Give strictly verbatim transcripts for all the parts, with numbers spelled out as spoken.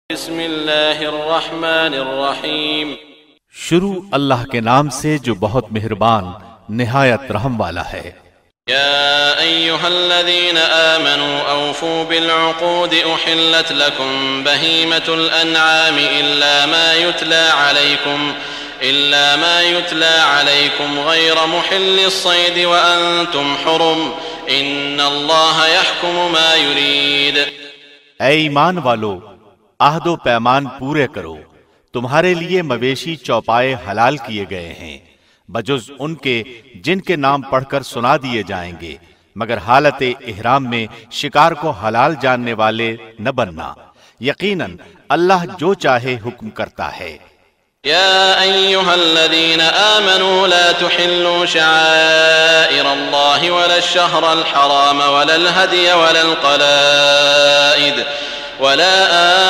بسم اللہ الرحمن الرحیم، شروع اللہ کے نام سے جو بہت مہربان نہایت رحم والا ہے۔ یا ایہا الذین آمنوا اوفوا بالعقود احلت لکم بہیمۃ الانعام الا ما یتلی علیکم إلا ما يتلى عليكم غير محل الصيد وأنتم حرم إن الله يحكم ما يريد۔ اے ایمان والو، عہد و پیمان پورے کرو، تمہارے لیے مویشی چوپائے حلال کیے گئے ہیں بجز ان کے جن کے نام پڑھ کر سنا دیے جائیں گے، مگر حالت احرام میں شکار کو حلال جاننے والے نہ بننا، یقیناً اللہ جو چاہے حکم کرتا ہے۔ يا أيها الذين آمنوا لا تحلوا شعائر الله ولا الشهر الحرام ولا الهدي ولا القلائد ولا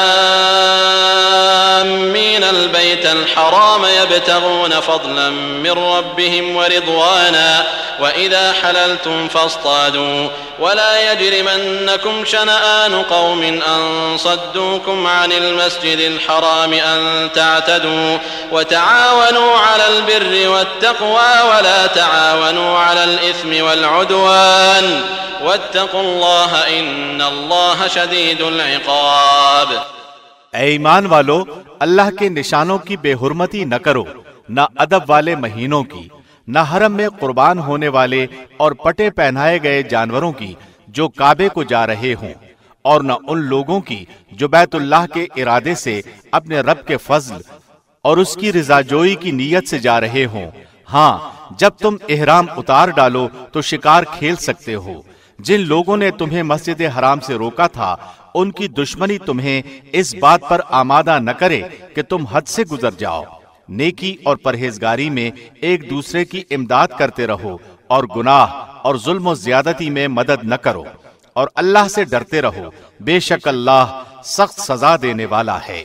آمين البيت الحرام يبتغون فضلا من ربهم ورضوانا وإذا حللتم فاصطادوا ولا يجرمنكم شنآن قوم أن صدوكم عن المسجد الحرام أن تعتدوا وتعاونوا على البر والتقوى ولا تعاونوا على الإثم والعدوان واتقوا الله إن الله شديد العقاب۔ اے ایمان والو، اللہ کے نشانوں کی بے حرمتی نہ کرو، نہ ادب والے مہینوں کی، نہ حرم میں قربان ہونے والے اور پٹے پہنائے گئے جانوروں کی جو کعبے کو جا رہے ہوں، اور نہ ان لوگوں کی جو بیت اللہ کے ارادے سے اپنے رب کے فضل اور اس کی رضا جوئی کی نیت سے جا رہے ہوں۔ ہاں، جب تم احرام اتار ڈالو تو شکار کھیل سکتے ہو۔ جن لوگوں نے تمہیں مسجد حرام سے روکا تھا، ان کی دشمنی تمہیں اس بات پر آمادہ نہ کرے کہ تم حد سے گزر جاؤ۔ نیکی اور پرہیزگاری میں ایک دوسرے کی امداد کرتے رہو، اور گناہ اور ظلم و زیادتی میں مدد نہ کرو، اور اللہ سے ڈرتے رہو، بے شک اللہ سخت سزا دینے والا ہے۔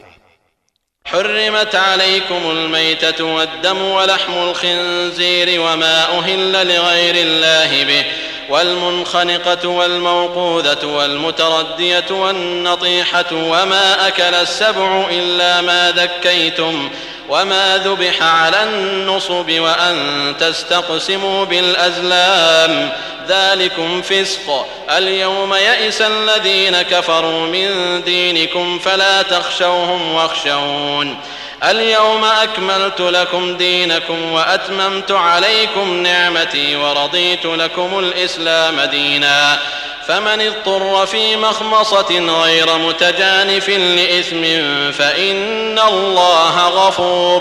حرمت عليكم الميتة والدم ولحم الخنزير وما أهل لغير الله به والمنخنقة والموقوذة والمتردية والنطيحة وما أكل السبع إلا ما ذكيتم وما ذبح على النصب وأن تستقسموا بالأزلام ذلكم فسق اليوم يئس الذين كفروا من دينكم فلا تخشوهم واخشون اليوم أكملت لكم دينكم وأتممت عليكم نعمتي ورضيت لكم الإسلام دينا فمن اضطر في مخمصة غير متجانف لإثم فإن الله غفور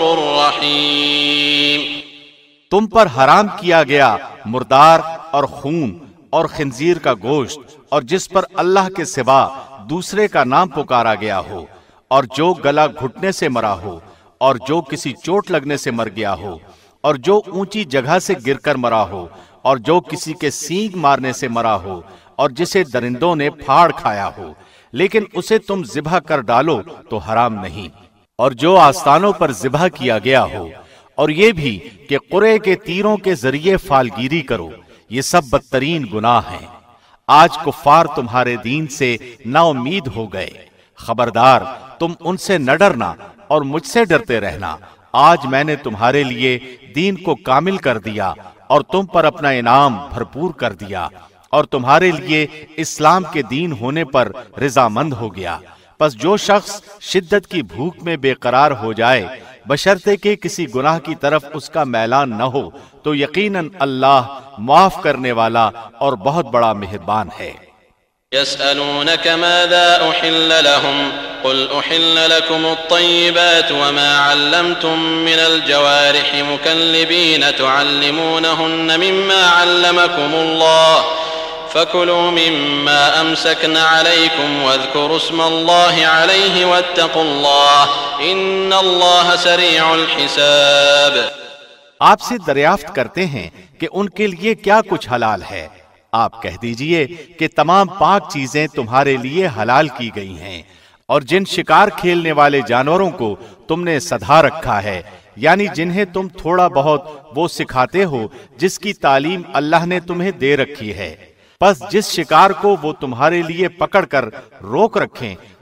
رحيم۔ تم پر حرام کیا گیا مردار اور خون اور خنزیر کا گوشت، اور جس پر اللہ کے سوا دوسرے کا نام پکارا گیا ہو، اور جو گلا گھٹنے سے مرا ہو، اور جو کسی چوٹ لگنے سے مر گیا ہو، اور جو اونچی جگہ سے گر کر مرا ہو، اور جو کسی کے سینگ مارنے سے مرا ہو، اور جسے درندوں نے پھاڑ کھایا ہو، لیکن اسے تم ذبح کر ڈالو تو حرام نہیں، اور جو آستانوں پر ذبح کیا گیا ہو، اور یہ بھی کہ قرے کے تیروں کے ذریعے فالگیری کرو، یہ سب بدترین گناہ ہیں۔ آج کفار تمہارے دین سے نا امید ہو گئے، خبردار تم ان سے نہ ڈرنا اور مجھ سے ڈرتے رہنا۔ آج میں نے تمہارے لیے دین کو کامل کر دیا اور تم پر اپنا انعام بھرپور کر دیا، اور تمہارے لیے اسلام کے دین ہونے پر رضامند ہو گیا۔ پس جو شخص شدت کی بھوک میں بے قرار ہو جائے، بشرطے کہ کسی گناہ کی طرف اس کا میلان نہ ہو، تو یقیناً اللہ معاف کرنے والا اور بہت بڑا مہربان ہے۔ يسألونك ماذا أحل لهم قل أحل لكم الطيبات وما علمتم من الجوارح مكلبين تعلمونهن مما علمكم الله فكلوا مما أمسكن عليكم واذكروا اسم الله عليه واتقوا الله إن الله سريع الحساب۔ آپ سے دریافت کرتے ہیں کہ ان کے لیے کیا کچھ حلال ہے۔ آپ کہہ دیجئے کہ تمام پاک چیزیں تمہارے لیے حلال کی گئی ہیں، اور جن شکار کھیلنے والے جانوروں کو تم نے سدھا رکھا ہے، یعنی جنہیں تم تھوڑا بہت وہ سکھاتے ہو جس کی تعلیم اللہ نے تمہیں دے رکھی ہے، پس جس شکار کو وہ تمہارے لیے پکڑ کر روک رکھیں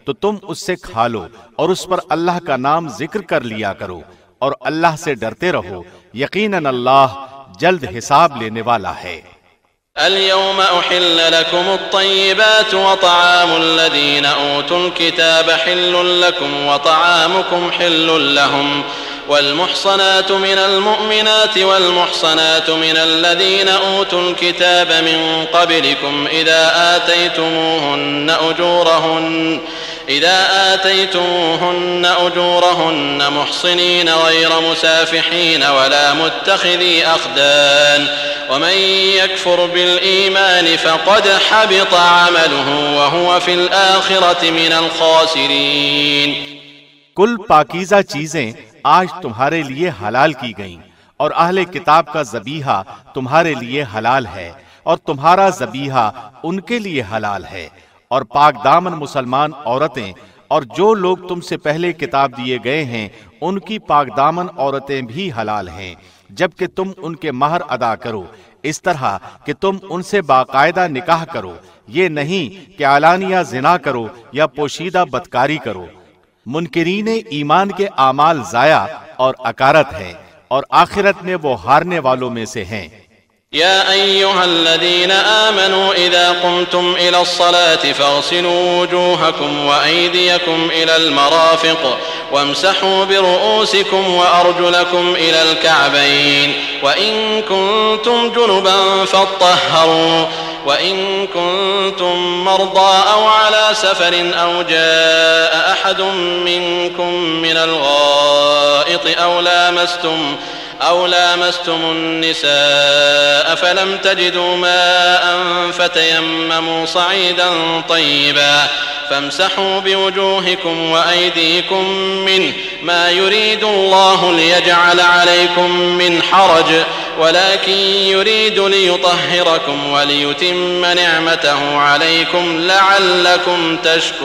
تو تم اس سے کھا لو اور اس پر اللہ کا نام ذکر کر لیا کرو اور اللہ سے ڈرتے رہو، یقیناً اللہ جلد حساب لینے والا ہے۔ اليوم أحل لكم الطيبات وطعام الذين أوتوا الكتاب حل لكم وطعامكم حل لهم والمحصنات من المؤمنات والمحصنات من الذين أوتوا الكتاب من قبلكم إذا آتيتموهن أجورهن إذا آتيتموهن أجورهن محصنين غير مسافحين ولا متخذي أخدان ومن يكفر بالإيمان فقد حبط عمله وهو في الآخرة من الخاسرين۔ کل پاکیزہ چیزیں آج تمہارے لیے حلال کی گئیں، اور اہل کتاب کا ذبیحہ تمہارے لیے حلال ہے اور تمہارا ذبیحہ ان کے لیے حلال ہے، اور پاک دامن مسلمان عورتیں اور جو لوگ تم سے پہلے کتاب دیے گئے ہیں ان کی پاک دامن عورتیں بھی حلال ہیں، جبکہ تم ان کے مہر ادا کرو، اس طرح کہ تم ان سے باقاعدہ نکاح کرو، یہ نہیں کہ علانیہ زنا کرو یا پوشیدہ بدکاری کرو۔ منکرین ایمان کے اعمال ضائع اور اکارت ہیں، اور آخرت میں وہ ہارنے والوں میں سے ہیں۔ يا أيها الذين آمنوا إذا قمتم إلى الصلاة فاغسلوا وجوهكم وأيديكم إلى المرافق وامسحوا برؤوسكم وأرجلكم إلى الكعبين وإن كنتم جنبا فاطهروا وإن كنتم مرضى أو على سفر أو جاء أحد منكم من الغائط أو لامستم أو لامستم النساء فلم تجدوا ماء فتيمموا صعيدا طيبا فامسحوا بوجوهكم وأيديكم منه ما يريد الله ليجعل عليكم من حرج ولكن يريد ليطهركم وليتم نعمته عليكم لعلكم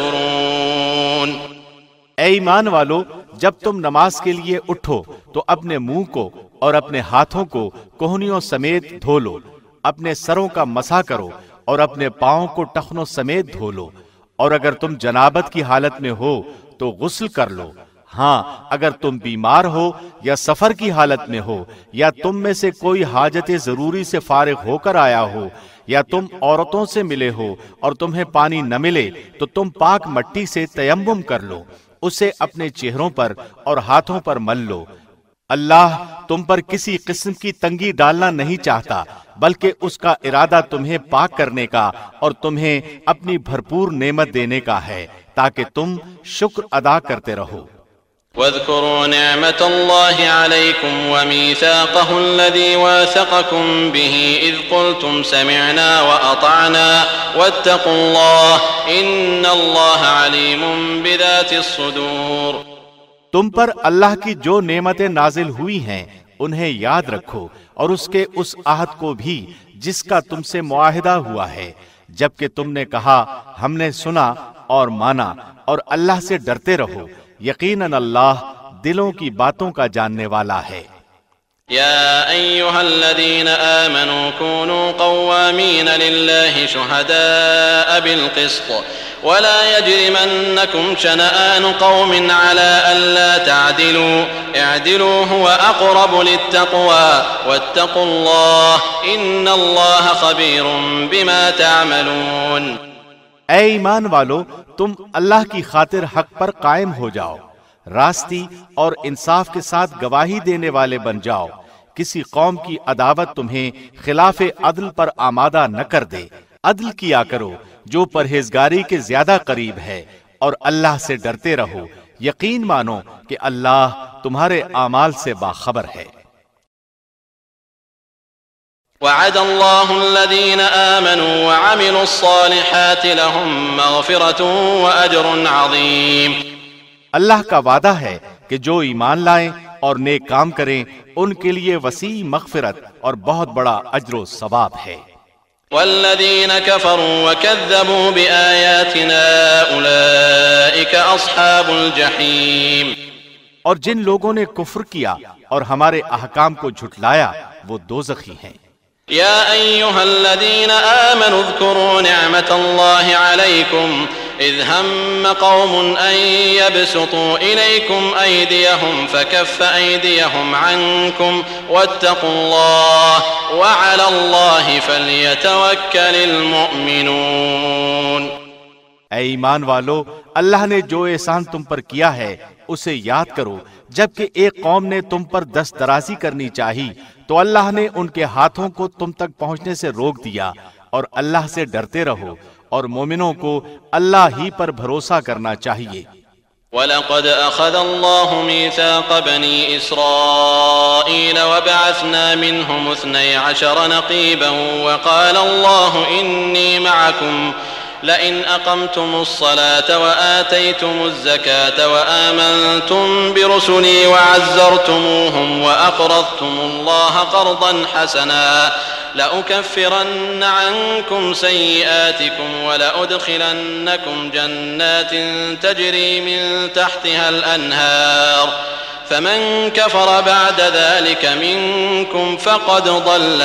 تشكرون۔ اے ایمان والو، جب تم نماز کے لیے اٹھو تو اپنے منہ کو اور اپنے ہاتھوں کو کوہنیوں سمیت دھو لو، اپنے سروں کا مسح کرو اور اپنے پاؤں کو ٹخنوں سمیت دھو لو، اور اگر تم جنابت کی حالت میں ہو تو غسل کر لو۔ ہاں، اگر تم بیمار ہو یا سفر کی حالت میں ہو یا تم میں سے کوئی حاجت ضروری سے فارغ ہو کر آیا ہو یا تم عورتوں سے ملے ہو اور تمہیں پانی نہ ملے تو تم پاک مٹی سے تیمم کر لو، اسے اپنے چہروں پر اور ہاتھوں پر مل لو۔ اللہ تم پر کسی قسم کی تنگی ڈالنا نہیں چاہتا، بلکہ اس کا ارادہ تمہیں پاک کرنے کا اور تمہیں اپنی بھرپور نعمت دینے کا ہے تاکہ تم شکر ادا کرتے رہو۔ واذكروا نعمة الله عليكم وميثاقه الذي واثقكم به إذ قلتم سمعنا وأطعنا واتقوا الله إن الله عليم بذات الصدور۔ تم پر اللہ کی جو نعمتیں نازل ہوئی ہیں انہیں یاد رکھو، اور اس کے اس عہد کو بھی جس کا تم سے معاہدہ ہوا ہے، جبکہ تم نے کہا ہم نے سنا اور مانا، اور اللہ سے ڈرتے رہو، یقیناً اللہ دلوں کی باتوں کا جاننے والا ہے۔ يا أيها الذين آمنوا كونوا قوامين لله شهداء بالقسط ولا يجرمنكم شنآن قوم على ألا تعدلوا اعدلوا هو أقرب للتقوى واتقوا الله إن الله خبير بما تعملون۔ اے ایمان والو، تم اللہ کی خاطر حق پر قائم ہو جاؤ، راستی اور انصاف کے ساتھ گواہی دینے والے بن جاؤ، کسی قوم کی عداوت تمہیں خلاف عدل پر آمادہ نہ کر دے، عدل کیا کرو جو پرہیزگاری کے زیادہ قریب ہے، اور اللہ سے ڈرتے رہو، یقین مانو کہ اللہ تمہارے اعمال سے باخبر ہے۔ وعد الله الذين آمنوا وعملوا الصالحات لهم مغفرة وأجر عظيم۔ اللہ کا وعدہ ہے کہ جو ایمان لائیں اور نیک کام کریں ان کے لیے وسیع مغفرت اور بہت بڑا اجر و ثواب ہے۔ والذين كفروا وكذبوا بآياتنا أولئك أصحاب الجحيم۔ اور جن لوگوں نے کفر کیا اور ہمارے احکام کو جھٹلایا وہ دوزخی ہیں۔ يا أيها الذين آمنوا اذكروا نعمة الله عليكم إذ هم قوم أن يبسطوا إليكم أيديهم فكف أيديهم عنكم واتقوا الله وعلى الله فليتوكل المؤمنون۔ اے ایمان والو، اللہ نے جو احسان تم پر کیا ہے اسے یاد کرو۔ جبکہ ایک قوم نے تم پر دست درازی کرنی چاہی تو اللہ نے ان کے ہاتھوں کو تم تک پہنچنے سے روک دیا، اور اللہ سے ڈرتے رہو، اور مومنوں کو اللہ ہی پر بھروسہ کرنا چاہیے۔ وَلَقَدْ أَخَذَ اللَّهُ مِيثَاقَ بَنِي إِسْرَائِيلَ وَبَعَثْنَا مِنْهُمُ اثْنَيْ عَشَرَ نَقِيبًا وَقَالَ اللَّهُ إِنِّي مَعَكُمْ لئن أقمتم الصلاة وآتيتم الزكاة وآمنتم برسلي وعزرتموهم وأقرضتم الله قرضا حسنا لأكفرن عنكم سيئاتكم ولأدخلنكم جنات تجري من تحتها الأنهار فمن كفر بعد ذلك منكم فقد ضل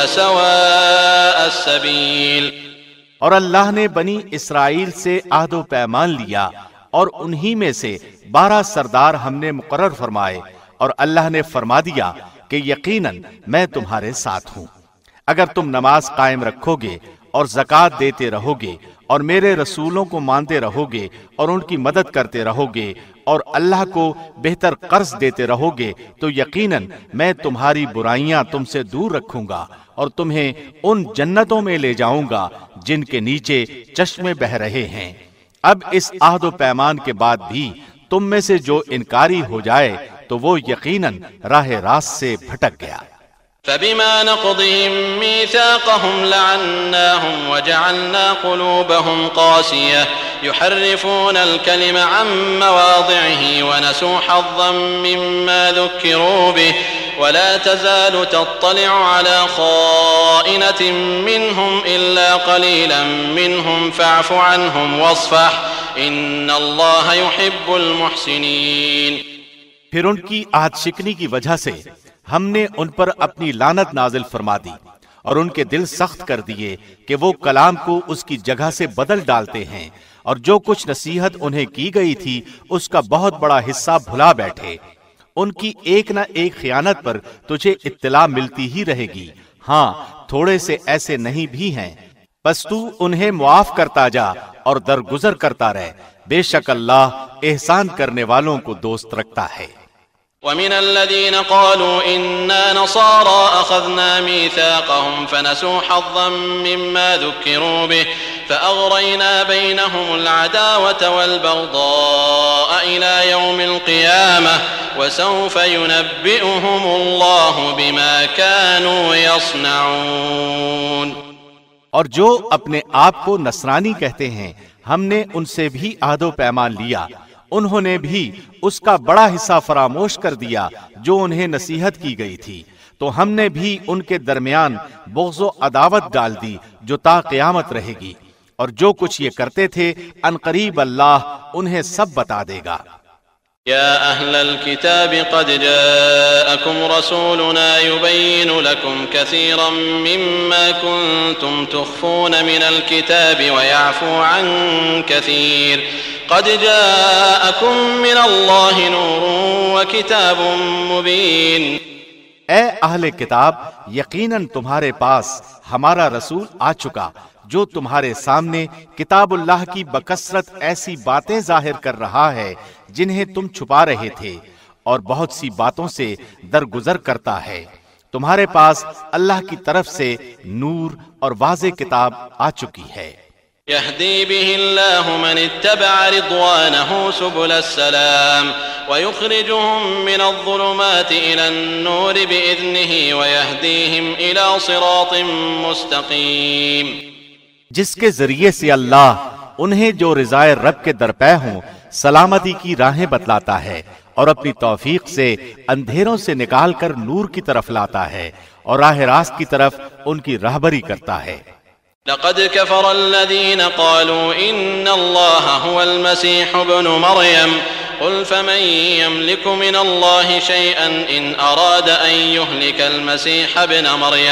سواء السبيل۔ اور اللہ نے بنی اسرائیل سے عہد و پیمان لیا، اور انہی میں سے بارہ سردار ہم نے مقرر فرمائے، اور اللہ نے فرما دیا کہ یقیناً میں تمہارے ساتھ ہوں اگر تم نماز قائم رکھو گے اور زکوٰۃ دیتے رہو گے اور میرے رسولوں کو مانتے رہو گے اور ان کی مدد کرتے رہو گے اور اللہ کو بہتر قرض دیتے رہو گے تو یقیناً میں تمہاری برائیاں تم سے دور رکھوں گا اور تمہیں ان جنتوں میں لے جاؤں گا جن کے نیچے چشمے بہ رہے ہیں۔ اب اس عہد و پیمان کے بعد بھی تم میں سے جو انکاری ہو جائے تو وہ یقیناً راہ راست سے بھٹک گیا۔ فبما نقضهم ميثاقهم لعناهم وجعلنا قلوبهم قاسية يحرفون الكلم عن مواضعه ونسوا حظا مما ذكروا به ولا تزال تطلع على خائنة منهم إلا قليلا منهم فاعف عنهم واصفح إن الله يحب المحسنين۔ پھر ان کی عہد شکنی کی وجہ سے ہم نے ان پر اپنی لعنت نازل فرما دی اور ان کے دل سخت کر دیے کہ وہ کلام کو اس کی جگہ سے بدل ڈالتے ہیں، اور جو کچھ نصیحت انہیں کی گئی تھی اس کا بہت بڑا حصہ بھلا بیٹھے۔ ان کی ایک نہ ایک خیانت پر تجھے اطلاع ملتی ہی رہے گی، ہاں تھوڑے سے ایسے نہیں بھی ہیں، بس تو انہیں معاف کرتا جا اور درگزر کرتا رہ، بے شک اللہ احسان کرنے والوں کو دوست رکھتا ہے۔ ومن الذين قالوا إنا نصارى أخذنا ميثاقهم فنسوا حظا مما ذكروا به فأغرينا بينهم العداوة والبغضاء إلى يوم القيامة وسوف ينبئهم الله بما كانوا يصنعون۔ اور جو اپنے آپ کو نصرانی کہتے ہیں ہم نے ان سے بھی عہد و پیمان لیا، انہوں نے بھی اس کا بڑا حصہ فراموش کر دیا جو انہیں نصیحت کی گئی تھی، تو ہم نے بھی ان کے درمیان بغض و عداوت ڈال دی جو تا قیامت رہے گی، اور جو کچھ یہ کرتے تھے ان قریب اللہ انہیں سب بتا دے گا۔ يا أهل الكتاب قد جاءكم رسولنا يبين لكم كثيرا مما كنتم تخفون من الكتاب ويعفو عن كثير قد جاءكم من الله نور وكتاب مبين۔ اے اہل کتاب، یقیناً تمہارے پاس ہمارا رسول آ چکا جو تمہارے سامنے کتاب اللہ کی بکثرت ایسی باتیں ظاہر کر رہا ہے جنہیں تم چھپا رہے تھے، اور بہت سی باتوں سے درگزر کرتا ہے۔ تمہارے پاس اللہ کی طرف سے نور اور واضح کتاب آ چکی ہے۔ يهدي به الله من اتبع رضوانه سبل السلام ويخرجهم من الظلمات إلى النور بإذنه ويهديهم إلى صراط مستقيم۔ جس کے ذریعے سے اللہ انہیں جو رضائے رب کے درپے ہوں سلامتی کی راہیں بتلاتا ہے، اور اپنی توفیق سے اندھیروں سے نکال کر نور کی طرف لاتا ہے، اور راہ راست کی طرف ان کی راہبری کرتا ہے۔ لقد كفر الذين قالوا إن الله هو المسيح ابن مريم قل فمن يملك من الله شيئا إن أراد أن يهلك المسيح ابن مريم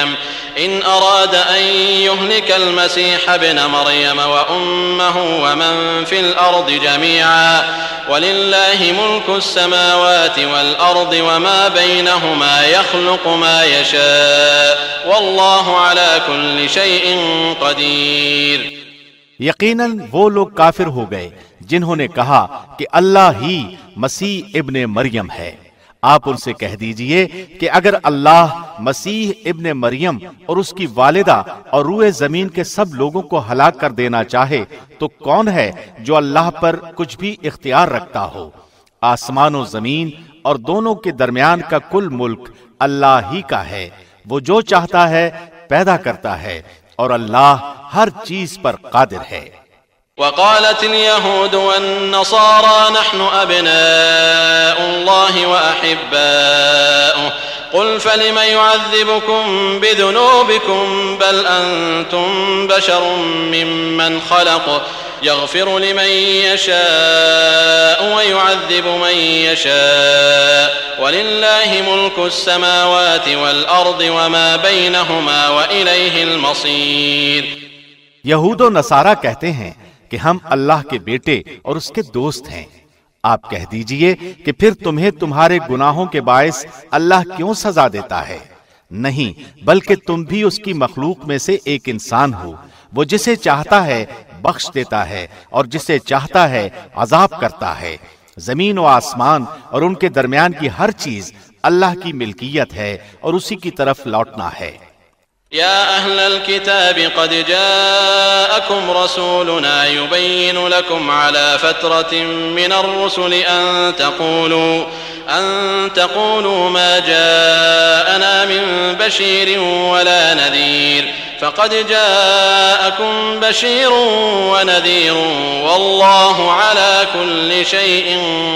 إن أراد أن يهلك المسيح ابن مريم وأمه ومن في الأرض جميعا ولله ملك السماوات والأرض وما بينهما يخلق ما يشاء والله على كل شيء قدير۔ یقیناً وہ لوگ کافر ہو گئے جنہوں نے کہا کہ اللہ ہی مسیح ابن مریم ہے۔ آپ ان سے کہہ دیجئے کہ اگر اللہ مسیح ابن مریم اور اس کی والدہ اور روئے زمین کے سب لوگوں کو ہلاک کر دینا چاہے تو کون ہے جو اللہ پر کچھ بھی اختیار رکھتا ہو؟ آسمان و زمین اور دونوں کے درمیان کا کل ملک اللہ ہی کا ہے، وہ جو چاہتا ہے پیدا کرتا ہے اور اللہ ہر چیز پر قادر ہے۔ وقالت اليهود والنصارى نحن أبناء الله وأحباؤه قل فلم يعذبكم بذنوبكم بل أنتم بشر ممن خلق يغفر لمن يشاء ويعذب من يشاء ولله ملك السماوات والأرض وما بينهما وإليه المصير۔ یہود و نصارہ کہتے ہیں کہ ہم اللہ کے بیٹے اور اس کے دوست ہیں۔ آپ کہہ دیجئے کہ پھر تمہیں تمہارے گناہوں کے باعث اللہ کیوں سزا دیتا ہے؟ نہیں، بلکہ تم بھی اس کی مخلوق میں سے ایک انسان ہو، وہ جسے چاہتا ہے بخش دیتا ہے اور جسے چاہتا ہے عذاب کرتا ہے۔ زمین و آسمان اور ان کے درمیان کی ہر چیز اللہ کی ملکیت ہے اور اسی کی طرف لوٹنا ہے۔ يا أهل الكتاب قد جاءكم رسولنا يبين لكم على فترة من الرسل أن تقولوا أن تقولوا ما جاءنا من بشير ولا نذير فقد جاءكم بشير ونذير والله على كل شيء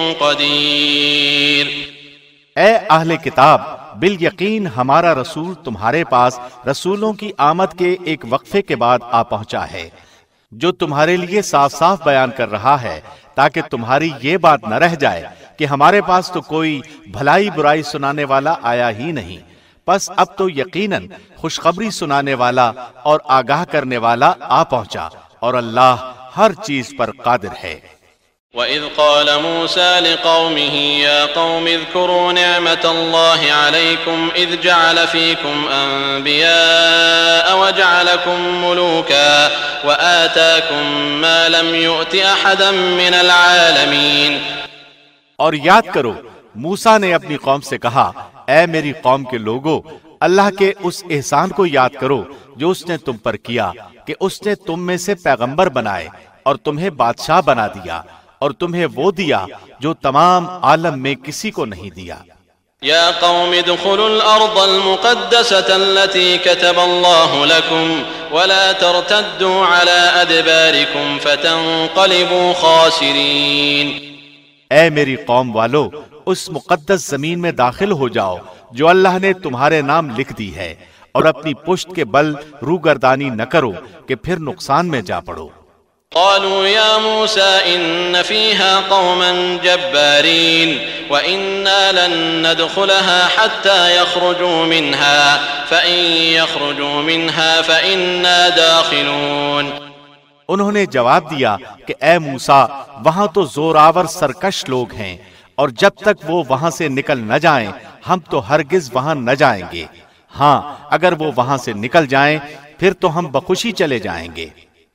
قدير۔ اے اہل کتاب، بالیقین ہمارا رسول تمہارے پاس رسولوں کی آمد کے ایک وقفے کے بعد آ پہنچا ہے، جو تمہارے لیے صاف صاف بیان کر رہا ہے تاکہ تمہاری یہ بات نہ رہ جائے کہ ہمارے پاس تو کوئی بھلائی برائی سنانے والا آیا ہی نہیں، پس اب تو یقیناً خوشخبری سنانے والا اور آگاہ کرنے والا آ پہنچا اور اللہ ہر چیز پر قادر ہے۔ وَإِذْ قَالَ مُوسَى لِقَوْمِهِ يَا قَوْمِ اذْكُرُوا نِعْمَةَ اللَّهِ عَلَيْكُمْ إِذْ جَعَلَ فِيكُمْ أَنْبِيَاءَ وَجَعَلَكُمْ مُلُوكًا وَآتَاكُمْ مَا لَمْ يُؤْتِ أَحَدًا مِنَ الْعَالَمِينَ۔ اور یاد کرو، موسیٰ نے اپنی قوم سے کہا، اے میری قوم کے لوگو، اللہ کے اس احسان کو یاد کرو جو اس نے تم پر کیا کہ اس نے تم میں سے پیغمبر بنائے اور تمہیں بادشاہ بنا دیا اور تمہیں وہ دیا جو تمام عالم میں کسی کو نہیں دیا۔ يا قوم ادخلوا الأرض المقدسة التي كتب الله لكم ولا ترتدوا على أدباركم فتنقلبوا خاسرين۔ اے میری قوم والو، اس مقدس زمین میں داخل ہو جاؤ جو اللہ نے تمہارے نام لکھ دی ہے، اور اپنی پشت کے بل روگردانی نہ کرو کہ پھر نقصان میں جا پڑو۔ قالوا يا موسى إن فيها قوما جبارين وإنا لن ندخلها حتى يخرجوا منها فإن يخرجوا منها فإنا داخلون۔ انہوں نے جواب دیا کہ اے موسیٰ، وہاں تو زوراور سرکش لوگ ہیں، اور جب تک وہ وہاں سے نکل نہ جائیں ہم تو ہرگز وہاں نہ جائیں گے۔ ہاں، اگر وہ وہاں سے نکل جائیں پھر تو ہم بخوشی چلے جائیں گے۔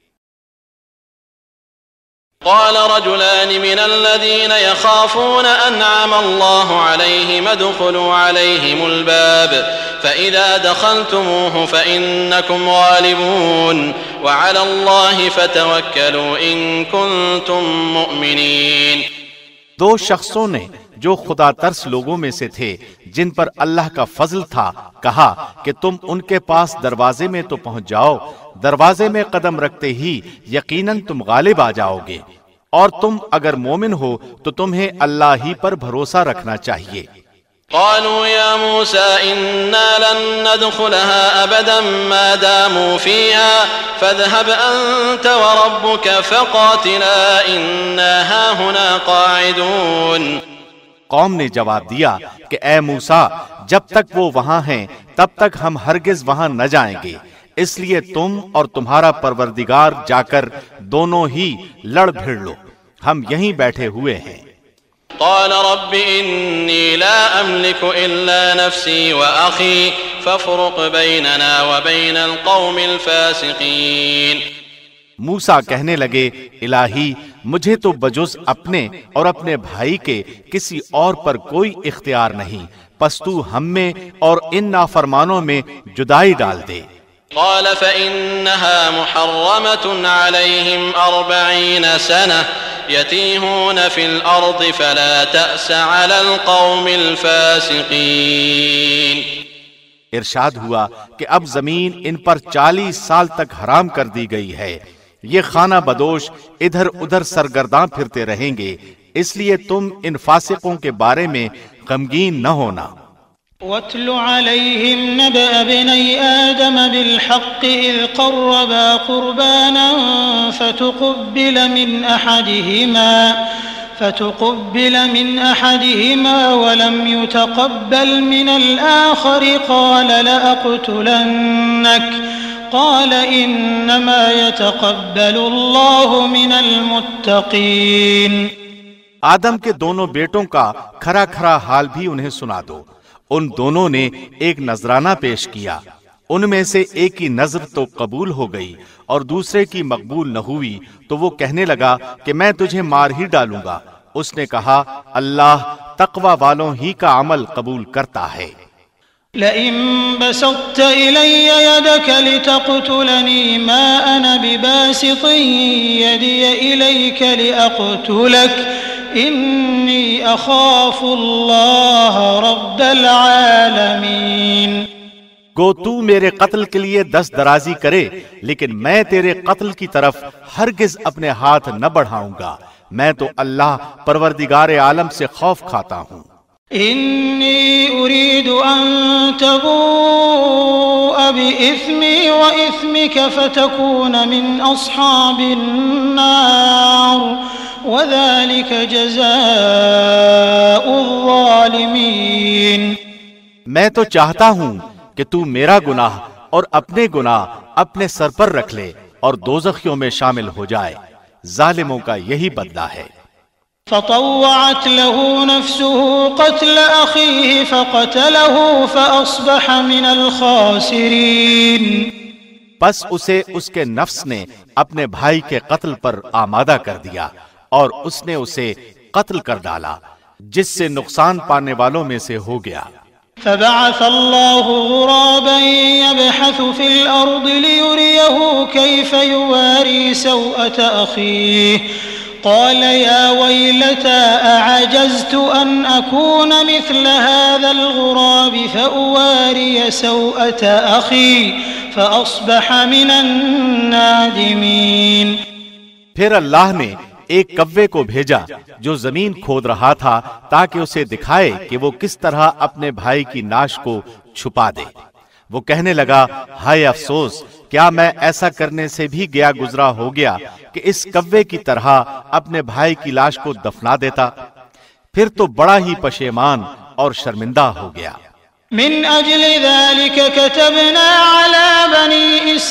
قال رجلان من الذين يخافون أنعم الله عليهم ادخلوا عليهم الباب فإذا دخلتموه فإنكم غالبون وعلى الله فتوكلوا إن كنتم مؤمنين۔ دو شخصوں نے جو خدا ترس لوگوں میں سے تھے، جن پر اللہ کا فضل تھا، کہا کہ تم ان کے پاس دروازے میں تو پہنچ جاؤ، دروازے میں قدم رکھتے ہی یقیناً تم غالب آ جاؤ گے، اور تم اگر مومن ہو تو تمہیں اللہ ہی پر بھروسہ رکھنا چاہیے۔ قالوا يا موسى إنا لن ندخلها أبدا ما داموا فيها فاذهب أنت وربك فقاتلا إنا هاهنا قاعدون۔ قوم نے جواب دیا کہ اے موسیٰ، جب تک وہ وہاں ہیں تب تک ہم ہرگز وہاں نہ جائیں گے، اس لیے تم اور تمہارا پروردگار جا کر دونوں ہی لڑ بھیڑ لو، ہم یہیں بیٹھے ہوئے ہیں۔ قال رب إني لا أملك إلا نفسي وأخي فافرق بيننا وبين القوم الفاسقين۔ موسیٰ کہنے لگے، الہی مجھے تو بجز اپنے اور اپنے بھائی کے کسی اور پر کوئی اختیار نہیں، پس تو ہم میں اور ان نافرمانوں میں جدائی ڈال دے۔ قال فإنها محرمة عليهم أربعين سنة يتيهون في الأرض فلا تأس على القوم الفاسقين۔ ارشاد ہوا کہ اب زمین ان پر چالیس سال تک حرام کر دی گئی ہے، یہ خانہ بدوش ادھر ادھر سرگرداں پھرتے رہیں گے، اس لیے تم ان فاسقوں کے بارے میں غمگین نہ ہونا۔ وَاتْلُ عَلَيْهِمْ نَبَأَ ابْنَيْ آدَمَ بِالْحَقِّ إِذْ قَرَّبَا قُرْبَانًا فَتُقُبِّلَ مِنْ أَحَدِهِمَا فَتُقُبِّلَ مِنْ أَحَدِهِمَا وَلَمْ يُتَقَبَّلْ مِنَ الْآخَرِ قَالَ لَأَقْتُلَنَّكَ قال انما يتقبل الله من المتقين۔ آدم کے دونوں بیٹوں کا کھرا کھرا حال بھی انہیں سنا دو۔ ان دونوں نے ایک نذرانہ پیش کیا، ان میں سے ایک کی نذر تو قبول ہو گئی اور دوسرے کی مقبول نہ ہوئی، تو وہ کہنے لگا کہ میں تجھے مار ہی ڈالوں گا۔ اس نے کہا، اللہ تقوی والوں ہی کا عمل قبول کرتا ہے۔ لئن بسطت إلي يدك لتقتلني ما أنا بباسط يدي إليك لأقتلك إني أخاف الله رب العالمين۔ گو تو میرے قتل کے لیے دست درازی کرے، لیکن میں تیرے قتل کی طرف ہرگز اپنے ہاتھ نہ بڑھاؤں گا، میں تو اللہ پروردگار عالم سے خوف کھاتا ہوں۔ إني أريد أن تبوء بإثمي وإثمك فتكون من أصحاب النار وذلك جزاء الظالمين۔ میں تو چاہتا ہوں کہ تو میرا گناہ اور اپنے گناہ اپنے سر پر رکھ لے اور دوزخیوں میں شامل ہو جائے، ظالموں کا یہی بدلہ ہے۔ فطوعت له نفسه قتل أخيه فقتله فأصبح من الخاسرين۔ پس اسے اس کے نفس نے اپنے بھائی کے قتل پر آمادہ کر دیا اور اس نے اسے قتل کر ڈالا، جس سے نقصان پانے والوں میں سے ہو گیا۔ فبعث الله غرابا يبحث في الأرض ليريه كيف يواري سوءة أخيه قال يا ويلتى أعجزت أن أكون مثل هذا الغراب فأواري سوءة أخي فأصبح من النادمين۔ پھر اللہ نے ایک کوے کو بھیجا جو زمین کھود رہا تھا تاکہ اسے دکھائے کہ وہ کس طرح اپنے بھائی کی ناش کو چھپا دے۔ وہ کہنے لگا، ہائے افسوس، کیا میں ایسا کرنے سے بھی گیا گزرا ہو گیا کہ اس کوے کی طرح اپنے بھائی کی لاش کو دفنا دیتا؟ پھر تو بڑا ہی پشیمان اور شرمندہ ہو گیا۔ من اجل ذلك كتبنا على بني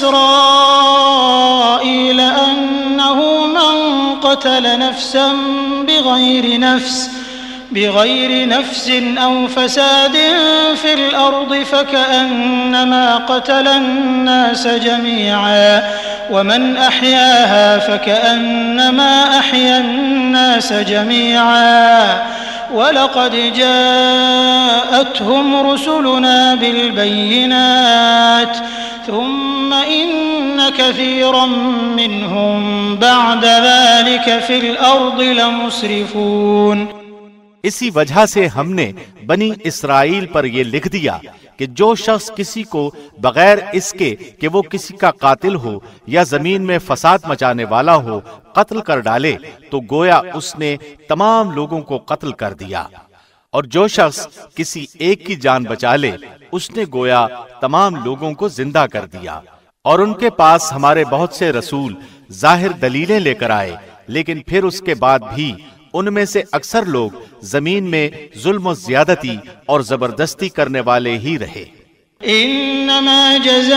اسرائيل انه من قتل نفسا بغير نفس بغير نفس أو فساد في الأرض فكأنما قتل الناس جميعا ومن أحياها فكأنما أحيا الناس جميعا ولقد جاءتهم رسلنا بالبينات ثم إن كثيرا منهم بعد ذلك في الأرض لمسرفون۔ اسی وجہ سے ہم نے بنی اسرائیل پر یہ لکھ دیا کہ جو شخص کسی کو بغیر اس کے کہ وہ کسی کا قاتل ہو یا زمین میں فساد مچانے والا ہو قتل کر ڈالے تو گویا اس نے تمام لوگوں کو قتل کر دیا، اور جو شخص کسی ایک کی جان بچا لے اس نے گویا تمام لوگوں کو زندہ کر دیا۔ اور ان کے پاس ہمارے بہت سے رسول ظاہر دلیلیں لے کر آئے، لیکن پھر اس کے بعد بھی ان میں سے اکثر لوگ زمین میں ظلم و زیادتی اور زبردستی کرنے والے ہی رہے۔ إنما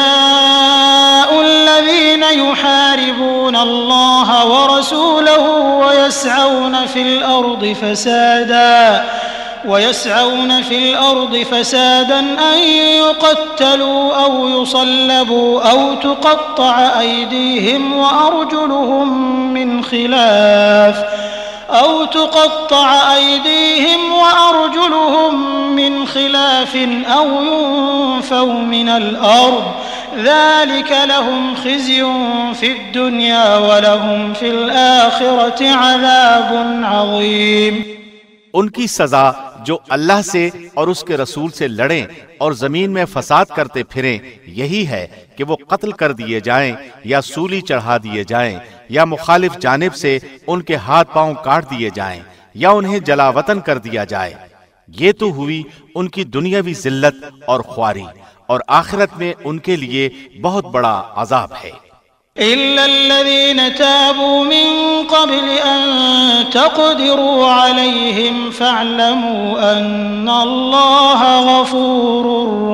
جزاء الذين يحاربون الله ورسوله ويسعون في الأرض فسادا ويسعون في الأرض فسادا أن يقتلوا أو يصلبوا أو تقطع أيديهم وأرجلهم من خلاف أو تقطع أيديهم وأرجلهم من خلاف أو ينفوا من الأرض ذلك لهم خزي في الدنيا ولهم في الآخرة عذاب عظيم۔ ان کی سزا جو اللہ سے اور اس کے رسول سے لڑیں اور زمین میں فساد کرتے پھریں یہی ہے کہ وہ قتل کر دیے جائیں یا سولی چڑھا دیے جائیں یا مخالف جانب سے ان کے ہاتھ پاؤں کاٹ دیے جائیں یا انہیں جلا وطن کر دیا جائے۔ یہ تو ہوئی ان کی دنیاوی ذلت اور خواری، اور آخرت میں ان کے لیے بہت بڑا عذاب ہے۔ إلا الذين تابوا من قبل أن تقدروا عليهم فاعلموا أن الله غفور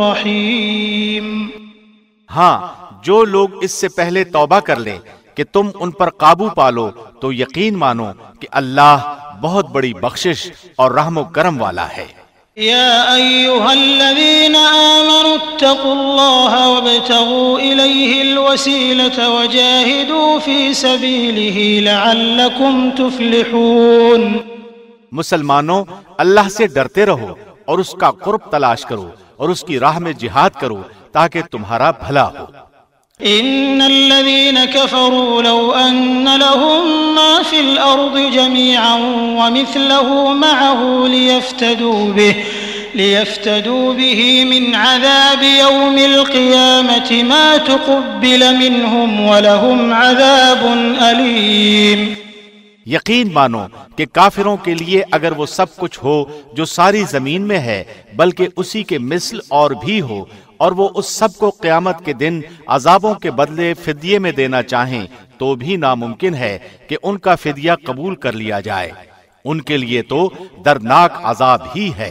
رحيم۔ ہاں، جو لوگ اس سے پہلے توبہ کر لیں کہ تم ان پر قابو پالو تو یقین مانو کہ اللہ بہت بڑی بخشش اور رحم و کرم والا ہے۔ يا أيها الذين آمنوا اتقوا الله وابتغوا إليه الوسيلة وجاهدوا في سبيله لعلكم تفلحون۔ مسلمانوں، اللہ سے ڈرتے رہو اور اس کا قرب تلاش کرو اور اس کی راہ میں جہاد کرو تاکہ تمہارا بھلا ہو۔ إن الذين كفروا لو أن لهم ما في الأرض جميعا ومثله معه ليفتدوا به ليفتدوا به من عذاب يوم القيامة ما تقبل منهم ولهم عذاب أليم۔ یقین مانو کہ کافروں کے لیے اگر وہ سب کچھ ہو جو ساری زمین میں ہے بلکہ اسی کے مثل اور بھی ہو، اور وہ اس سب کو قیامت کے دن عذابوں کے بدلے فدیے میں دینا چاہیں تو بھی ناممکن ہے کہ ان کا فدیہ قبول کر لیا جائے۔ ان کے لیے تو دردناک عذاب ہی ہے۔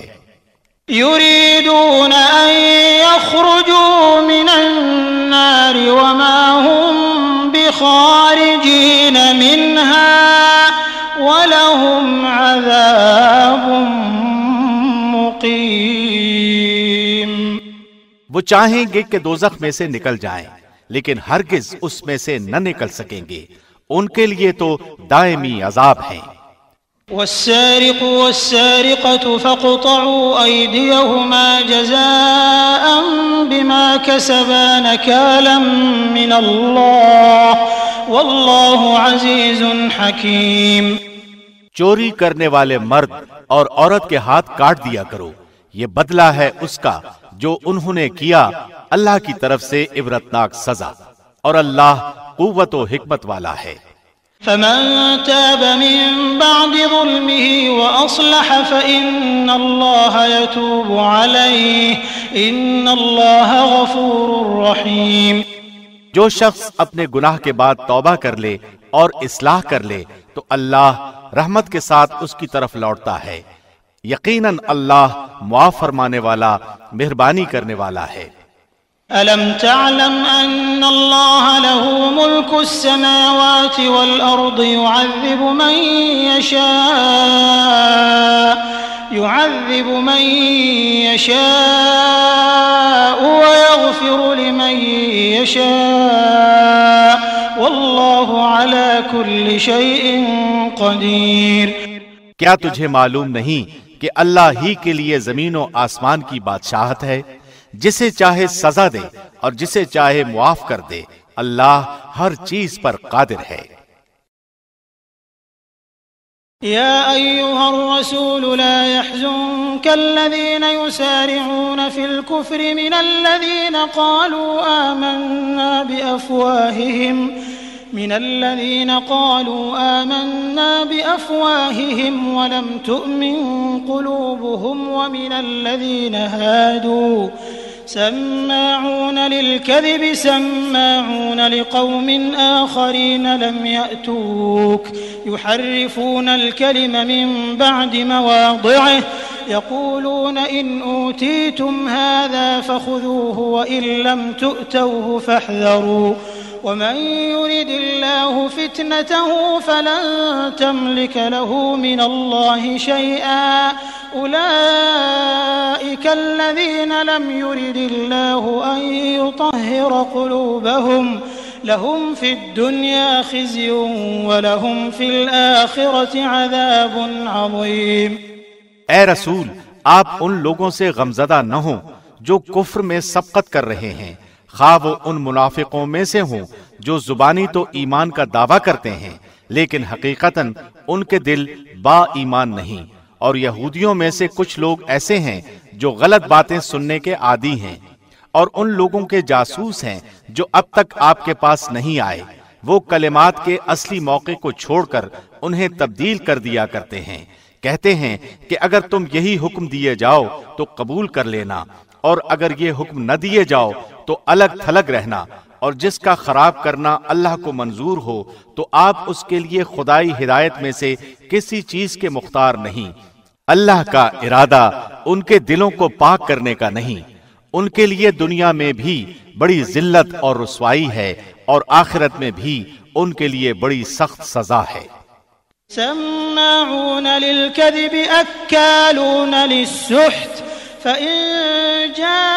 يريدون أن يخرجوا من النار وما هم بخارجين منها ولهم عذاب مقيم۔ وہ چاہیں گے کہ دوزخ میں سے نکل جائیں لیکن ہرگز اس میں سے نہ نکل سکیں گے، ان کے لیے تو دائمی عذاب ہیں۔ والسارق والسارقة فاقطعوا أيديهما جزاء بما كسبا نكالا من الله والله عزيز حكيم۔ چوری کرنے والے مرد اور عورت کے ہاتھ کاٹ دیا کرو، یہ بدلہ ہے اس کا جو انہوں نے کیا، اللہ کی طرف سے عبرتناک سزا، اور اللہ قوت و حکمت والا ہے۔ فمن تاب من بعد ظلمه وأصلح فإن الله يتوب عليه إن الله غفور رحيم۔ جو شخص اپنے گناہ کے بعد توبہ کر لے اور اصلاح کر لے تو اللہ رحمت کے ساتھ اس کی طرف لوٹتا ہے، یقیناً اللہ معاف فرمانے والا، مہربانی کرنے والا ہے۔ ألم تعلم أن الله له ملك السماوات والأرض يعذب من يشاء يعذب من يشاء ويغفر لمن يشاء والله على كل شيء قدير۔ کیا تجھے معلوم نہیں کہ اللہ ہی کے لیے زمین و آسمان کی بادشاہت ہے، جسے چاہے سزا دے اور جسے چاہے معاف کر دے، اللہ ہر چیز پر قادر ہے۔ يا أيها الرسول لا يحزنك الذين يسارعون في الكفر من الذين قالوا آمنا بأفواههم من الذين قالوا آمنا بأفواههم ولم تؤمن قلوبهم ومن الذين هادوا سماعون للكذب سماعون لقوم آخرين لم يأتوك يحرفون الكلم من بعد مواضعه يقولون إن أوتيتم هذا فخذوه وإن لم تؤتوه فاحذروا ومن يرد الله فتنته فلن تملك له من الله شيئا أولئك الذين لم يرد الله أن يطهر قلوبهم لهم في الدنيا خزي ولهم في الآخرة عذاب عظيم۔ اے رسول، آپ ان لوگوں سے غمزدہ نہ ہوں جو کفر میں سبقت کر رہے ہیں، خواہ وہ ان منافقوں میں سے ہوں جو زبانی تو ایمان کا دعویٰ کرتے ہیں لیکن حقیقتاً ان کے دل با ایمان نہیں، اور یہودیوں میں سے کچھ لوگ ایسے ہیں جو غلط باتیں سننے کے عادی ہیں، اور ان لوگوں کے جاسوس ہیں جو اب تک آپ کے پاس نہیں آئے، وہ کلمات کے اصلی موقع کو چھوڑ کر انہیں تبدیل کر دیا کرتے ہیں، کہتے ہیں کہ اگر تم یہی حکم دیے جاؤ تو قبول کر لینا، اور اگر یہ حکم نہ دیے جاؤ تو الگ تھلگ رہنا، اور جس کا خراب کرنا اللہ کو منظور ہو تو آپ اس کے لیے خدائی ہدایت میں سے کسی چیز کے مختار نہیں۔ اللہ کا ارادہ ان کے دلوں کو پاک کرنے کا نہیں، ان کے لیے دنیا میں بھی بڑی ذلت اور رسوائی ہے، اور آخرت میں بھی ان کے لیے بڑی سخت سزا ہے۔ سماعون للكذب أكالون للسحت فإن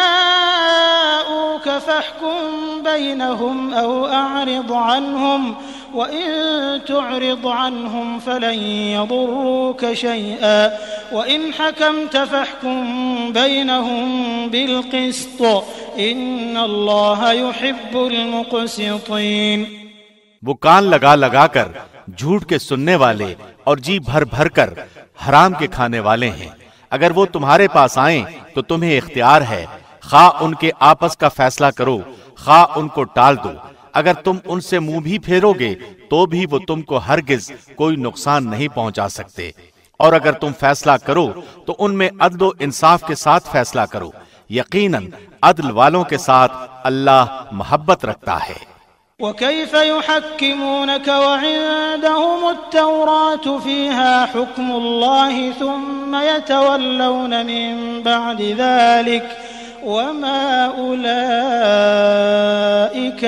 جاءوك فاحكم بينهم أو أعرض عنهم وإن تعرض عنهم فلن يضروك شيئا وإن حكمت فاحكم بينهم بالقسط إن الله يحب المقسطين۔ وہ کان لگا لگا کر جھوٹ کے سننے والے اور جی بھر بھر کر حرام کے کھانے والے ہیں، اگر وہ تمہارے پاس آئیں تو تمہیں اختیار ہے، خواہ ان کے آپس کا فیصلہ کرو خواہ ان کو ٹال دو، اگر تم ان سے منہ بھی پھیرو گے تو بھی وہ تم کو ہرگز کوئی نقصان نہیں پہنچا سکتے، اور اگر تم فیصلہ کرو تو ان میں عدل و انصاف کے ساتھ فیصلہ کرو، یقیناً عدل والوں کے ساتھ اللہ محبت رکھتا ہے۔ وكيف يحكمونك وعندهم التوراة فيها حكم الله ثم يتولون من بعد ذلك وما أولئك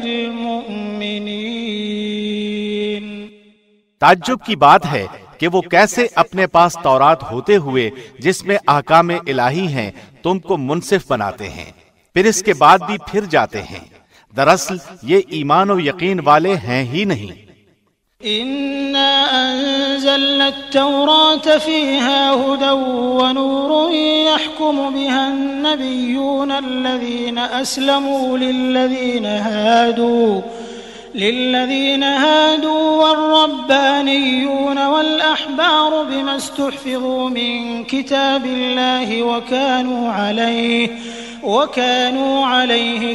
بالمؤمنين۔ تعجب کی بات ہے کہ وہ کیسے اپنے پاس تورات ہوتے ہوئے جس میں احکام الہی ہیں تم کو منصف بناتے ہیں، پھر اس کے بعد بھی پھر جاتے ہیں، دراصل یہ ایمان و یقین والے ہیں ہی نہیں۔ إنا أنزلنا التوراة فيها هدى ونور يحكم بها النبيون الذين أسلموا للذين هادوا للذين هادوا والربانيون والأحبار بما استحفظوا من كتاب الله وكانوا عليه وكانوا عليه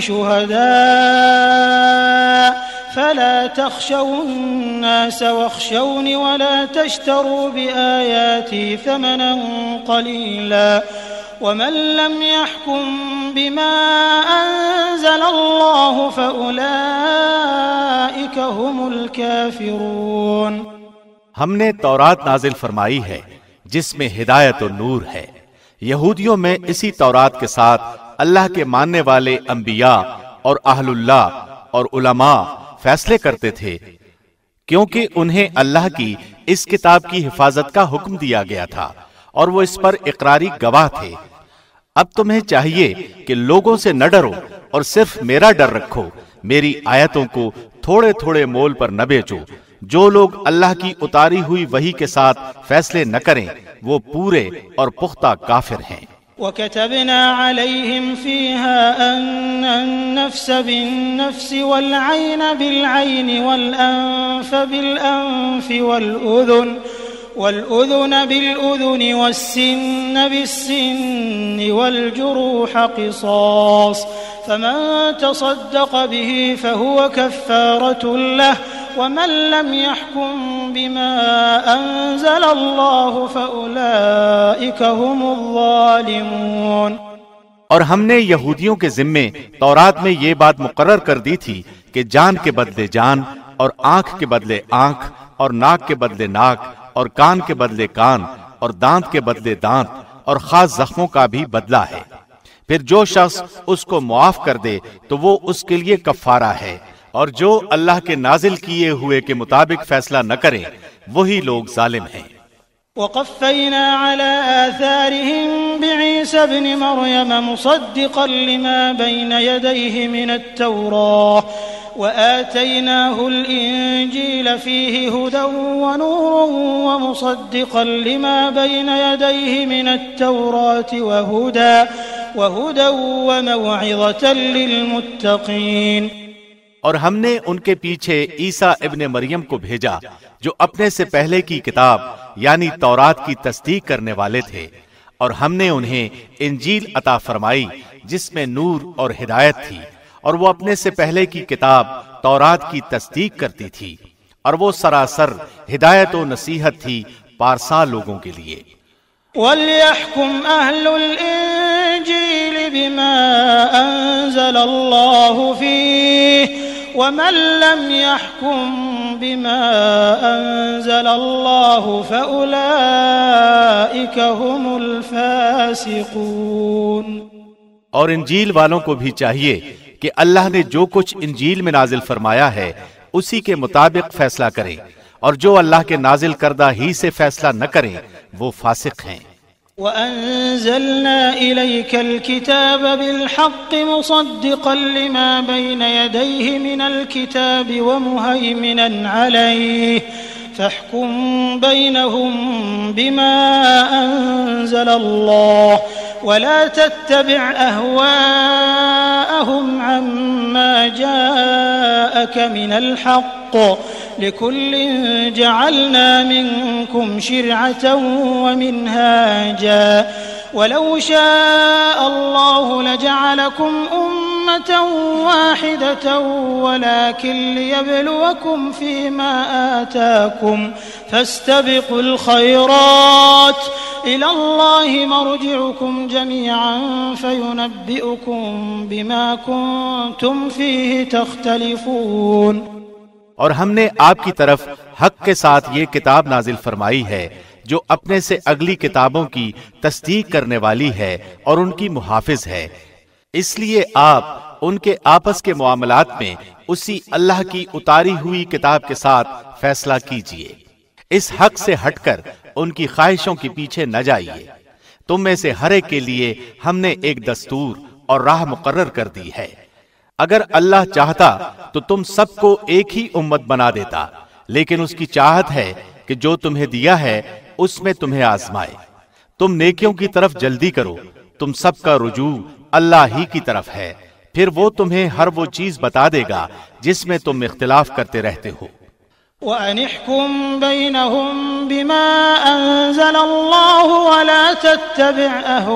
شهداء فلا تخشوا الناس واخشوني ولا تشتروا بآياتي ثمنا قليلا ومن لم يحكم بما أنزل الله فأولئك هم الكافرون۔ ہم نے تورات نازل فرمائی ہے جس میں ہدایت و نور ہے، یہودیوں میں اسی تورات کے ساتھ اللہ کے ماننے والے انبیاء اور اہل اللہ اور علماء فیصلے کرتے تھے، کیونکہ انہیں اللہ کی اس کتاب کی حفاظت کا حکم دیا گیا تھا اور وہ اس پر اقراری گواہ تھے۔ اب تمہیں چاہیے کہ لوگوں سے نہ ڈرو اور صرف میرا ڈر رکھو، میری آیتوں کو تھوڑے تھوڑے مول پر نہ بیچو۔ جو لوگ اللہ کی اتاری ہوئی وحی کے ساتھ فیصلے نہ کریں وہ پورے اور پختہ کافر ہیں۔ وَكَتَبْنَا عَلَيْهِمْ فِيهَا أَنَّ النَّفْسَ بِالنَّفْسِ وَالْعَيْنَ بِالْعَيْنِ وَالْأَنفَ بِالْأَنفِ وَالْأُذُنَ والأذن بالأذن والسن بالسن والجروح قصاص فمن تصدق به فهو كفارة له ومن لم يحكم بما أنزل الله فأولئك هم الظالمون۔ اور ہم نے یہودیوں کے ذمے تورات میں یہ بات مقرر کر دی تھی کہ جان کے بدلے جان اور آنکھ کے بدلے آنکھ اور ناک کے بدلے ناک اور کان کے بدلے کان اور دانت کے بدلے دانت اور خاص زخموں کا بھی بدلہ ہے۔ پھر جو شخص اس کو معاف کر دے تو وہ اس کے لیے کفارہ ہے، اور جو اللہ کے نازل کیے ہوئے کے مطابق فیصلہ نہ کرے وہی لوگ ظالم ہیں۔ وقفينا على آثارهم بعيسى ابن مريم مصدقا لما بين يديه من التوراة وآتيناه الإنجيل فيه هدى ونور ومصدقا لما بين يديه من التوراة وهدى وهدى وموعظة للمتقين۔ اور ہم نے ان کے پیچھے عیسیٰ ابن مریم کو بھیجا جو اپنے سے پہلے کی کتاب یعنی تورات کی تصدیق کرنے والے تھے، اور ہم نے انہیں انجیل عطا فرمائی جس میں نور اور ہدایت تھی، اور وہ اپنے سے پہلے کی کتاب تورات کی تصدیق کرتی تھی، اور وہ سراسر ہدایت و نصیحت تھی پارسا لوگوں کے لیے۔ وَلْيَحْكُمْ أَهْلُ الْإِنجِيلِ بِمَا أَنزَلَ اللَّهُ فِيهِ وَمَن لَّمْ يَحْكُم بِمَا أَنزَلَ اللَّهُ فَأُولَئِكَ هُمُ الْفَاسِقُونَ۔ اور انجیل والوں کو بھی چاہیے کہ اللہ نے جو کچھ انجیل میں نازل فرمایا ہے اسی کے مطابق فیصلہ کریں، اور جو اللہ کے نازل کردہ ہی سے فیصلہ نہ کریں وہ فاسق ہیں۔ وَأَنزَلْنَا إِلَيْكَ الْكِتَابَ بِالْحَقِّ مُصَدِّقًا لِمَا بَيْنَ يَدَيْهِ مِنَ الْكِتَابِ وَمُهَيْمِنًا عَلَيْهِ فَاحْكُم بَيْنَهُم بِمَا أَنزَلَ اللَّهُ وَلَا تَتَّبِعْ أَهْوَاءَهُمْ عَمَّا جَاءَكَ مِنَ الْحَقِّ لِكُلٍّ جَعَلْنَا مِنكُمْ شِرْعَةً وَمِنْهَاجًا وَلَوْ شَاءَ اللَّهُ لَجَعَلَكُمْ أُمَّةً وَاحِدَةً وَلَكِنْ لِيَبْلُوَكُمْ فِيمَا آتَاكُمْ فَاسْتَبِقُوا الْخَيْرَاتِ إِلَى اللَّهِ مَرْجِعُكُمْ جَمِيعًا فَيُنَبِّئُكُم بِمَا كُنتُمْ فِيهِ تَخْتَلِفُونَ۔ اور ہم نے آپ کی طرف حق کے ساتھ یہ کتاب نازل فرمائی ہے جو اپنے سے اگلی کتابوں کی تصدیق کرنے والی ہے اور ان کی محافظ ہے، اس لیے آپ ان کے آپس کے معاملات میں اسی اللہ کی اتاری ہوئی کتاب کے ساتھ فیصلہ کیجیے۔ اس حق سے ہٹ کر ان کی خواہشوں کے پیچھے نہ جائیے۔ تم میں سے ہر ایک کے لیے ہم نے ایک دستور اور راہ مقرر کر دی ہے۔ اگر اللہ چاہتا تو تم سب کو ایک ہی امت بنا دیتا، لیکن اس کی چاہت ہے کہ جو تمہیں دیا ہے اس میں تمہیں آزمائے۔ تم نیکیوں کی طرف جلدی کرو، تم سب کا رجوع اللہ ہی کی طرف ہے، پھر وہ تمہیں ہر وہ چیز بتا دے گا جس میں تم اختلاف کرتے رہتے ہو۔ وَأَنِ احْكُم بَيْنَهُم بِمَا أَنزَلَ اللَّهُ وَلَا تَتَّبِعْ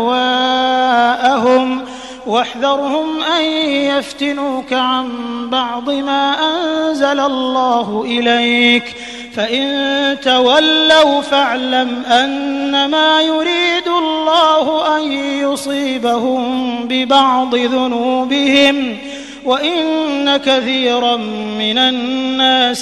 أَهْوَاءَهُمْ وَاحْذَرْهُمْ أَن يَفْتِنُوكَ عَن بَعْضِ مَا أَنزَلَ اللَّهُ إِلَيْكَ فَإِن تَوَلَّوْا فَاعْلَمْ أَنَّمَا يُرِيدُ اللَّهُ أَن يُصِيبَهُم بِبَعْضِ ذُنُوبِهِمْ وَإِنَّ كَثِيرًا مِّنَ النَّاسِ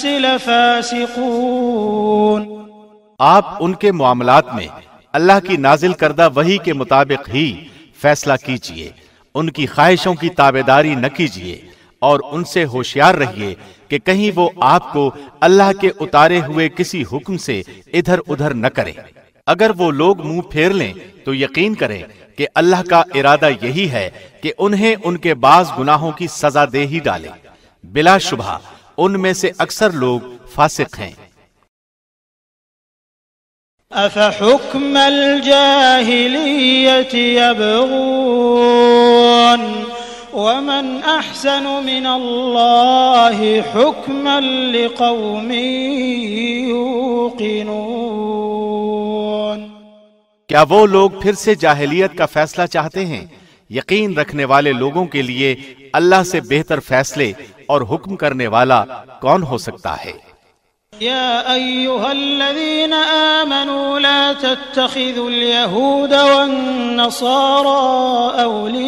لَفَاسِقُونَ۔ آپ ان کے معاملات میں اللہ کی نازل کردہ وحی کے مطابق ہی فیصلہ کیجیے، ان کی خواہشوں کی تابعداری نہ کیجیے، اور ان سے ہوشیار رہیے کہ کہیں وہ آپ کو اللہ کے اتارے ہوئے کسی حکم سے ادھر ادھر نہ کرے۔ اگر وہ لوگ منہ پھیر لیں تو یقین کریں کہ اللہ کا ارادہ یہی ہے کہ انہیں ان کے بعض گناہوں کی سزا دے ہی ڈالے۔ بلا شبہ ان میں سے اکثر لوگ فاسق ہیں۔ أَفَحُكْمَ الْجَاهِلِيَّةِ يَبْغُونَ وَمَنْ أَحْسَنُ مِنَ اللَّهِ حُكْمًا لِقَوْمٍ يُوقِنُونَ۔ کیا وہ لوگ پھر سے جاہلیت کا فیصلہ چاہتے ہیں؟ یقین رکھنے والے لوگوں کے لیے اللہ سے بہتر فیصلے اور حکم کرنے والا کون ہو سکتا ہے؟ يا أيها الذين آمنوا لا تتخذوا اليهود والنصارى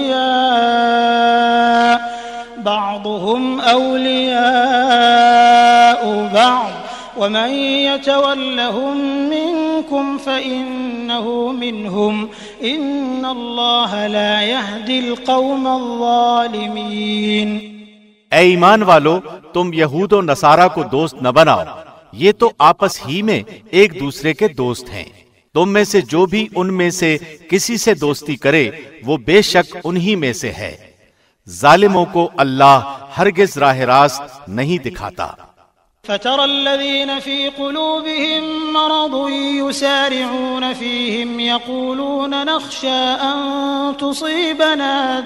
أولياء بعضهم أولياء بعض ومن يتولهم منكم منكم فإنه منهم إن الله لا يهدي القوم الظالمين۔ اے ایمان والو، تم یہود و نصارہ کو دوست نہ بناؤ، یہ تو آپس ہی میں ایک دوسرے کے دوست ہیں۔ تم میں سے جو بھی ان میں سے کسی سے دوستی کرے وہ بے شک انہی میں سے ہے۔ ظالموں کو اللہ ہرگز راہ راست نہیں دکھاتا۔ فترى الذين في قلوبهم مرض يسارعون فيهم يقولون نخشى أن تصيبنا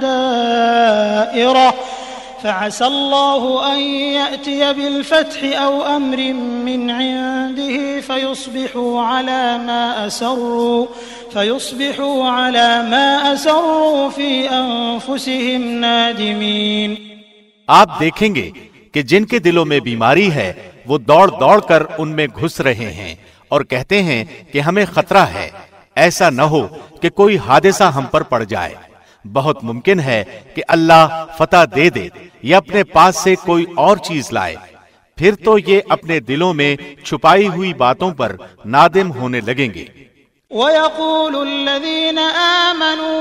دائرة فعسى الله أن يأتي بالفتح أو أمر من عنده فيصبحوا على ما أسروا فيصبحوا على ما أسروا في أنفسهم نادمين۔ آپ دیکھیں گے کہ جن کے دلوں میں بیماری ہے وہ دوڑ دوڑ کر ان میں گھس رہے ہیں اور کہتے ہیں کہ ہمیں خطرہ ہے، ایسا نہ ہو کہ کوئی حادثہ ہم پر پڑ جائے۔ بہت ممکن ہے کہ اللہ فتح دے دے یا اپنے پاس سے کوئی اور چیز لائے، پھر تو یہ اپنے دلوں میں چھپائی ہوئی باتوں پر نادم ہونے لگیں گے۔ وَيَقُولُ الَّذِينَ آمَنُوا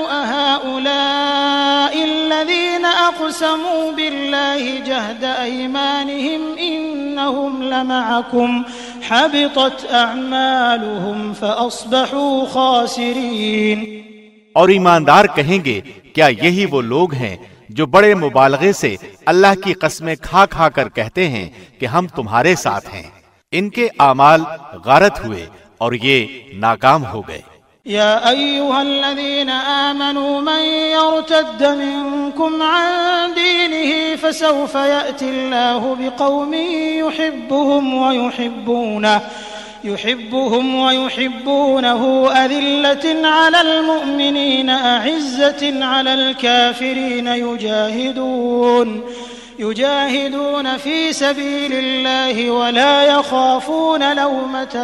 أَهَؤُلَاءِ الَّذِينَ أَقْسَمُوا بِاللَّهِ جَهْدَ أَيْمَانِهِمْ إِنَّهُمْ لَمَعَكُمْ حَبِطَتْ أَعْمَالُهُمْ فَأَصْبَحُوا خَاسِرِينَ۔ اور ایماندار کہیں گے کیا یہی وہ لوگ ہیں جو بڑے مبالغے سے اللہ کی قسمیں کھا کھا کر کہتے ہیں کہ ہم تمہارے ساتھ ہیں، ان کے اعمال غارت ہوئے اور یہ ناکام ہو گئے۔ یا ایھا الذین آمنوا من یرتد منکم عن دینہ فسوف یأتی اللہ بقوم یحبهم ویحبونہ يحبهم ويحبونه أذلة على المؤمنين أعزة على الكافرين يجاهدون يجاهدون في سبيل الله ولا يخافون لومة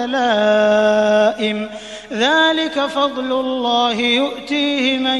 لائم ذلك فضل الله يؤتيه من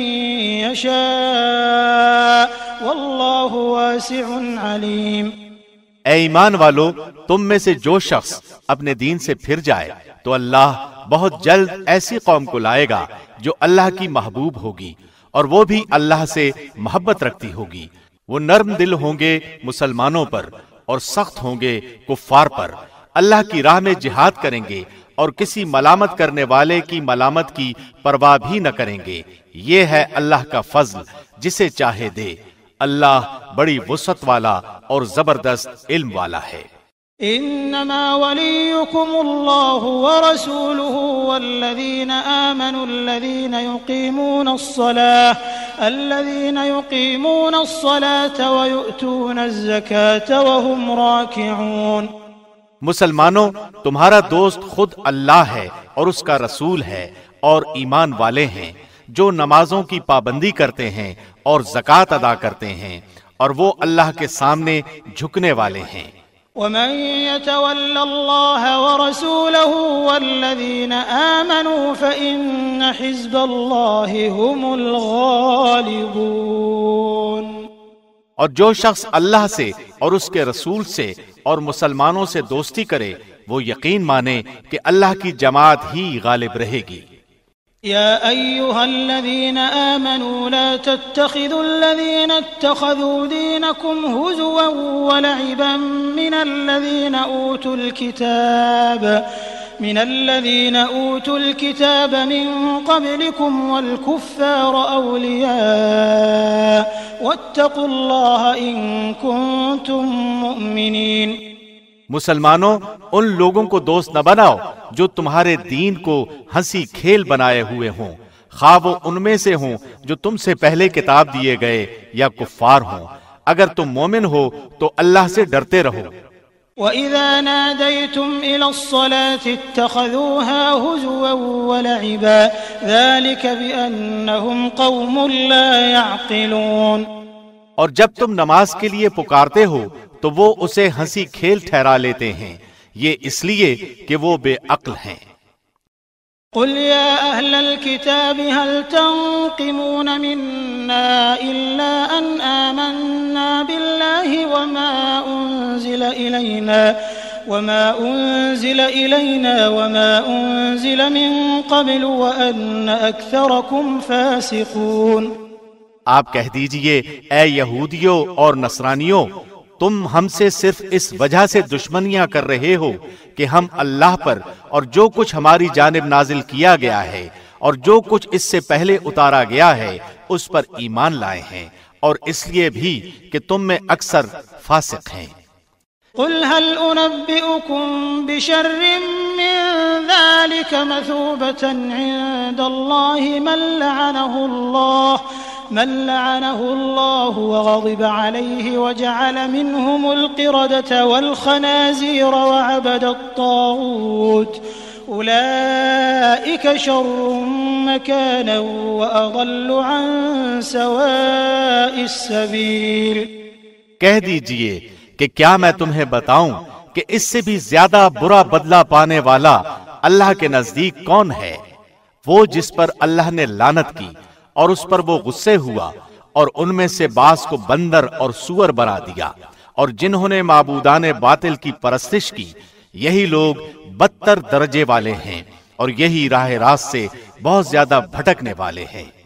يشاء والله واسع عليم۔ اے ایمان والو، تم میں سے جو شخص اپنے دین سے پھر جائے تو اللہ بہت جلد ایسی قوم کو لائے گا جو اللہ کی محبوب ہوگی اور وہ بھی اللہ سے محبت رکھتی ہوگی۔ وہ نرم دل ہوں گے مسلمانوں پر اور سخت ہوں گے کفار پر، اللہ کی راہ میں جہاد کریں گے اور کسی ملامت کرنے والے کی ملامت کی پرواہ بھی نہ کریں گے۔ یہ ہے اللہ کا فضل جسے چاہے دے، اللہ بڑی وسعت والا اور زبردست علم والا ہے۔ انما وليكم الله ورسوله والذين آمنوا الذين يقيمون الصلاة الذين يقيمون الصلاة ويؤتون الزكاة وهم راكعون۔ مسلمانوں، تمہارا دوست خود اللہ ہے اور اس کا رسول ہے اور ایمان والے ہیں جو نمازوں کی پابندی کرتے ہیں اور زکوٰۃ ادا کرتے ہیں اور وہ اللہ کے سامنے جھکنے والے ہیں۔ ومن يتول الله ورسوله والذين آمنوا فإن حزب الله هم الغالبون۔ اور جو شخص اللہ سے اور اس کے رسول سے اور مسلمانوں سے دوستی کرے وہ یقین مانے کہ اللہ کی جماعت ہی غالب رہے گی۔ يا أيها الذين آمنوا لا تتخذوا الذين اتخذوا دينكم هزوا ولعبا من الذين أوتوا الكتاب من الذين أوتوا الكتاب من قبلكم والكفار أولياء واتقوا الله إن كنتم مؤمنين۔ مسلمانوں، ان لوگوں کو دوست نہ بناؤ جو تمہارے دین کو ہنسی کھیل بنائے ہوئے ہوں، خواہ وہ ان میں سے ہوں جو تم سے پہلے کتاب دیے گئے یا کفار ہوں۔ اگر تم مومن ہو تو اللہ سے ڈرتے رہو۔ وَإِذَا نَادَيْتُمْ إِلَى الصَّلَاةِ اتَّخَذُوهَا هُزُوًا وَلَعِبًا ذَلِكَ بِأَنَّهُمْ قَوْمٌ لَا يَعْقِلُونَ۔ اور جب تم نماز کے لیے پکارتے ہو تو وہ اسے ہنسی کھیل ٹھہرا لیتے ہیں، یہ اس لیے کہ وہ بے عقل ہیں۔ قل يا أهل الكتاب هل تنقمون منا إلا أن آمنا بالله وما أنزل إلينا وما أنزل إلينا وما أنزل من قبل وأن أكثركم فاسقون۔ آپ کہہ دیجئے اے یہودیوں اور نصرانیوں، تم ہم سے صرف اس وجہ سے دشمنیاں کر رہے ہو کہ ہم اللہ پر اور جو کچھ ہماری جانب نازل کیا گیا ہے اور جو کچھ اس سے پہلے اتارا گیا ہے اس پر ایمان لائے ہیں، اور اس لیے بھی کہ تم میں اکثر فاسق ہیں۔ قل هل أنبئكم بشر من ذلك مثوبة عند الله من لعنه الله من لعنه الله وغضب عليه وجعل منهم القردة والخنازير وعبد الطاغوت أولئك شر مكانا وأضل عن سواء السبيل۔ کہہ دیجئے کہ کیا میں تمہیں بتاؤں کہ اس سے بھی زیادہ برا بدلہ پانے والا اللہ کے نزدیک کون ہے؟ وہ جس پر اللہ نے لعنت کی اور اس پر وہ غصے ہوا، اور ان میں سے بعض کو بندر اور سور بنا دیا، اور جنہوں نے معبودان باطل کی پرستش کی، یہی لوگ بدتر درجے والے ہیں اور یہی راہ راست سے بہت زیادہ بھٹکنے والے ہیں۔